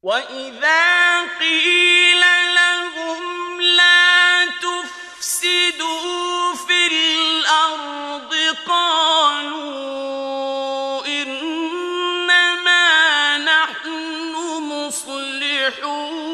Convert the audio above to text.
وَإِذَا قِيلَ لَهُمْ لَا تُفْسِدُوا فِي الْأَرْضِ قَالُوا إِنَّمَا نَحْنُ مُصْلِحُونَ